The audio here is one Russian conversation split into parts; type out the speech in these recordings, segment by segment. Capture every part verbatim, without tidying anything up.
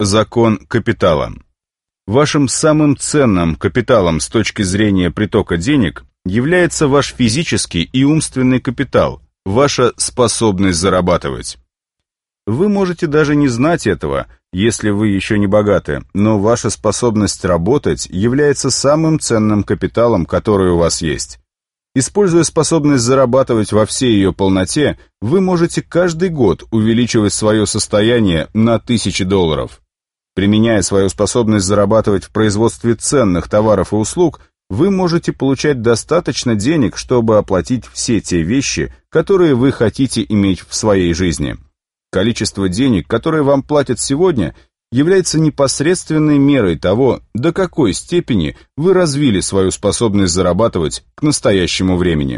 Закон капитала. Вашим самым ценным капиталом с точки зрения притока денег является ваш физический и умственный капитал, ваша способность зарабатывать. Вы можете даже не знать этого, если вы еще не богаты, но ваша способность работать является самым ценным капиталом, который у вас есть. Используя способность зарабатывать во всей ее полноте, вы можете каждый год увеличивать свое состояние на тысячи долларов. Применяя свою способность зарабатывать в производстве ценных товаров и услуг, вы можете получать достаточно денег, чтобы оплатить все те вещи, которые вы хотите иметь в своей жизни. Количество денег, которые вам платят сегодня, является непосредственной мерой того, до какой степени вы развили свою способность зарабатывать к настоящему времени.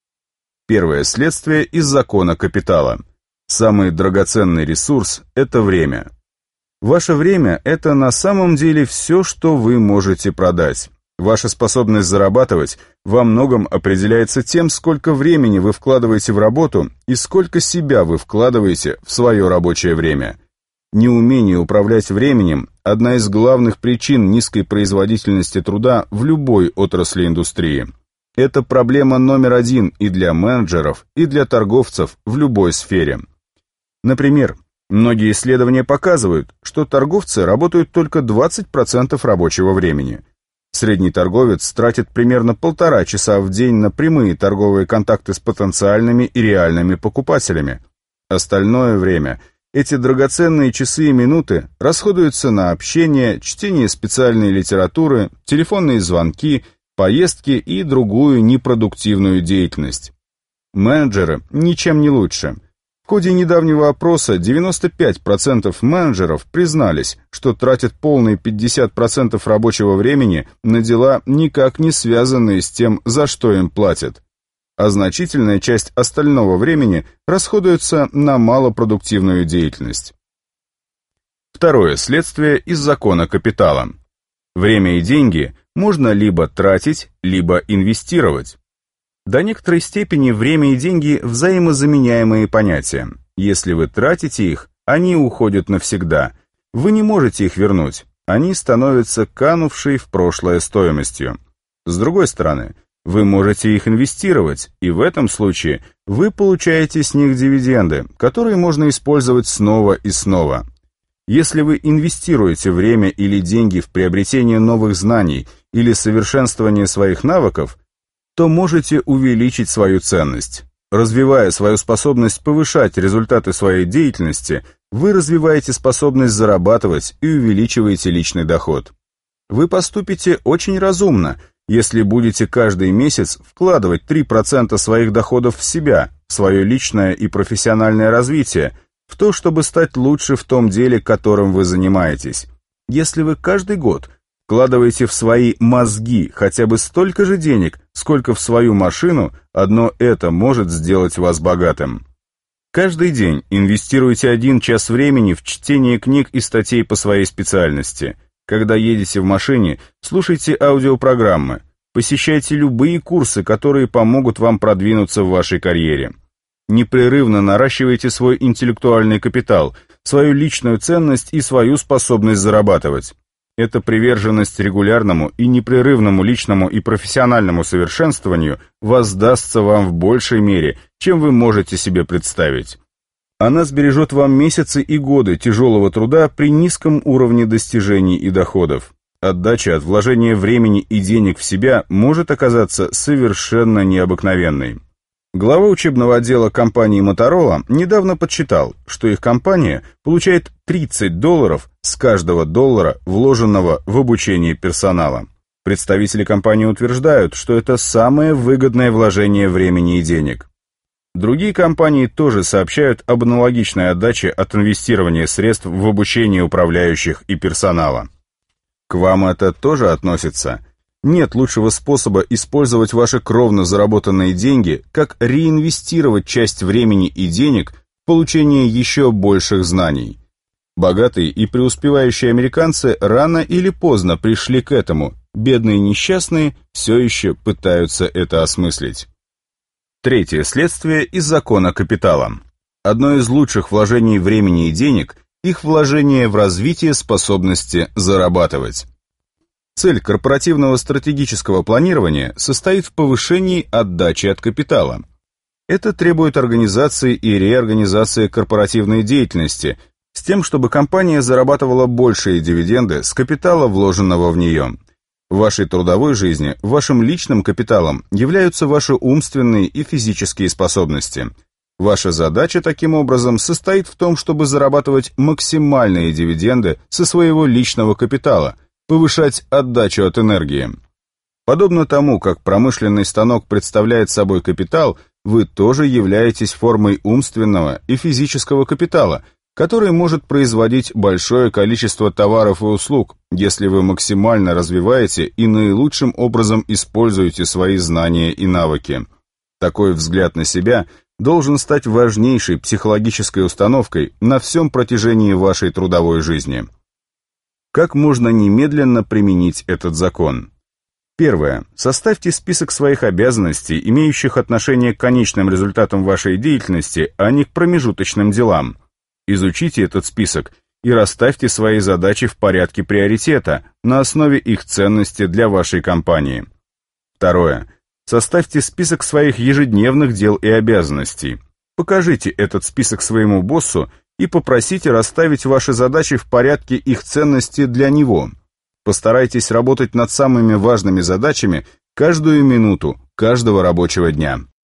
Первое следствие из закона капитала. Самый драгоценный ресурс – это время. Ваше время – это на самом деле все, что вы можете продать. Ваша способность зарабатывать во многом определяется тем, сколько времени вы вкладываете в работу и сколько себя вы вкладываете в свое рабочее время. Неумение управлять временем – одна из главных причин низкой производительности труда в любой отрасли индустрии. Это проблема номер один и для менеджеров, и для торговцев в любой сфере. Например, многие исследования показывают, что торговцы работают только двадцать процентов рабочего времени. Средний торговец тратит примерно полтора часа в день на прямые торговые контакты с потенциальными и реальными покупателями. Остальное время – эти драгоценные часы и минуты расходуются на общение, чтение специальной литературы, телефонные звонки, поездки и другую непродуктивную деятельность. Менеджеры ничем не лучше. В ходе недавнего опроса девяносто пять процентов менеджеров признались, что тратят полные пятьдесят процентов рабочего времени на дела, никак не связанные с тем, за что им платят. А значительная часть остального времени расходуется на малопродуктивную деятельность. Второе следствие из закона капитала. Время и деньги можно либо тратить, либо инвестировать. До некоторой степени время и деньги – взаимозаменяемые понятия. Если вы тратите их, они уходят навсегда. Вы не можете их вернуть. Они становятся канувшей в прошлое стоимостью. С другой стороны, вы можете их инвестировать, и в этом случае вы получаете с них дивиденды, которые можно использовать снова и снова. Если вы инвестируете время или деньги в приобретение новых знаний или совершенствование своих навыков, то можете увеличить свою ценность. Развивая свою способность повышать результаты своей деятельности, вы развиваете способность зарабатывать и увеличиваете личный доход. Вы поступите очень разумно, если будете каждый месяц вкладывать три процента своих доходов в себя, в свое личное и профессиональное развитие, в то, чтобы стать лучше в том деле, которым вы занимаетесь. Если вы каждый год вкладываете в свои мозги хотя бы столько же денег, сколько в свою машину, одно это может сделать вас богатым. Каждый день инвестируйте один час времени в чтение книг и статей по своей специальности. Когда едете в машине, слушайте аудиопрограммы, посещайте любые курсы, которые помогут вам продвинуться в вашей карьере. Непрерывно наращивайте свой интеллектуальный капитал, свою личную ценность и свою способность зарабатывать. Эта приверженность регулярному и непрерывному личному и профессиональному совершенствованию воздастся вам в большей мере, чем вы можете себе представить. Она сбережет вам месяцы и годы тяжелого труда при низком уровне достижений и доходов. Отдача от вложения времени и денег в себя может оказаться совершенно необыкновенной. Глава учебного отдела компании Motorola недавно подсчитал, что их компания получает тридцать долларов с каждого доллара, вложенного в обучение персонала. Представители компании утверждают, что это самое выгодное вложение времени и денег. Другие компании тоже сообщают об аналогичной отдаче от инвестирования средств в обучение управляющих и персонала. К вам это тоже относится? Нет лучшего способа использовать ваши кровно заработанные деньги, как реинвестировать часть времени и денег в получение еще больших знаний. Богатые и преуспевающие американцы рано или поздно пришли к этому, бедные и несчастные все еще пытаются это осмыслить. Третье следствие из закона капитала. Одно из лучших вложений времени и денег – их вложение в развитие способности зарабатывать. Цель корпоративного стратегического планирования состоит в повышении отдачи от капитала. Это требует организации и реорганизации корпоративной деятельности с тем, чтобы компания зарабатывала большие дивиденды с капитала, вложенного в нее. В вашей трудовой жизни вашим личным капиталом являются ваши умственные и физические способности. Ваша задача, таким образом, состоит в том, чтобы зарабатывать максимальные дивиденды со своего личного капитала, повышать отдачу от энергии. Подобно тому, как промышленный станок представляет собой капитал, вы тоже являетесь формой умственного и физического капитала, который может производить большое количество товаров и услуг, если вы максимально развиваете и наилучшим образом используете свои знания и навыки. Такой взгляд на себя должен стать важнейшей психологической установкой на всем протяжении вашей трудовой жизни. Как можно немедленно применить этот закон? Первое. Составьте список своих обязанностей, имеющих отношение к конечным результатам вашей деятельности, а не к промежуточным делам. Изучите этот список и расставьте свои задачи в порядке приоритета на основе их ценности для вашей компании. Второе. Составьте список своих ежедневных дел и обязанностей. Покажите этот список своему боссу и попросите расставить ваши задачи в порядке их ценности для него. Постарайтесь работать над самыми важными задачами каждую минуту каждого рабочего дня.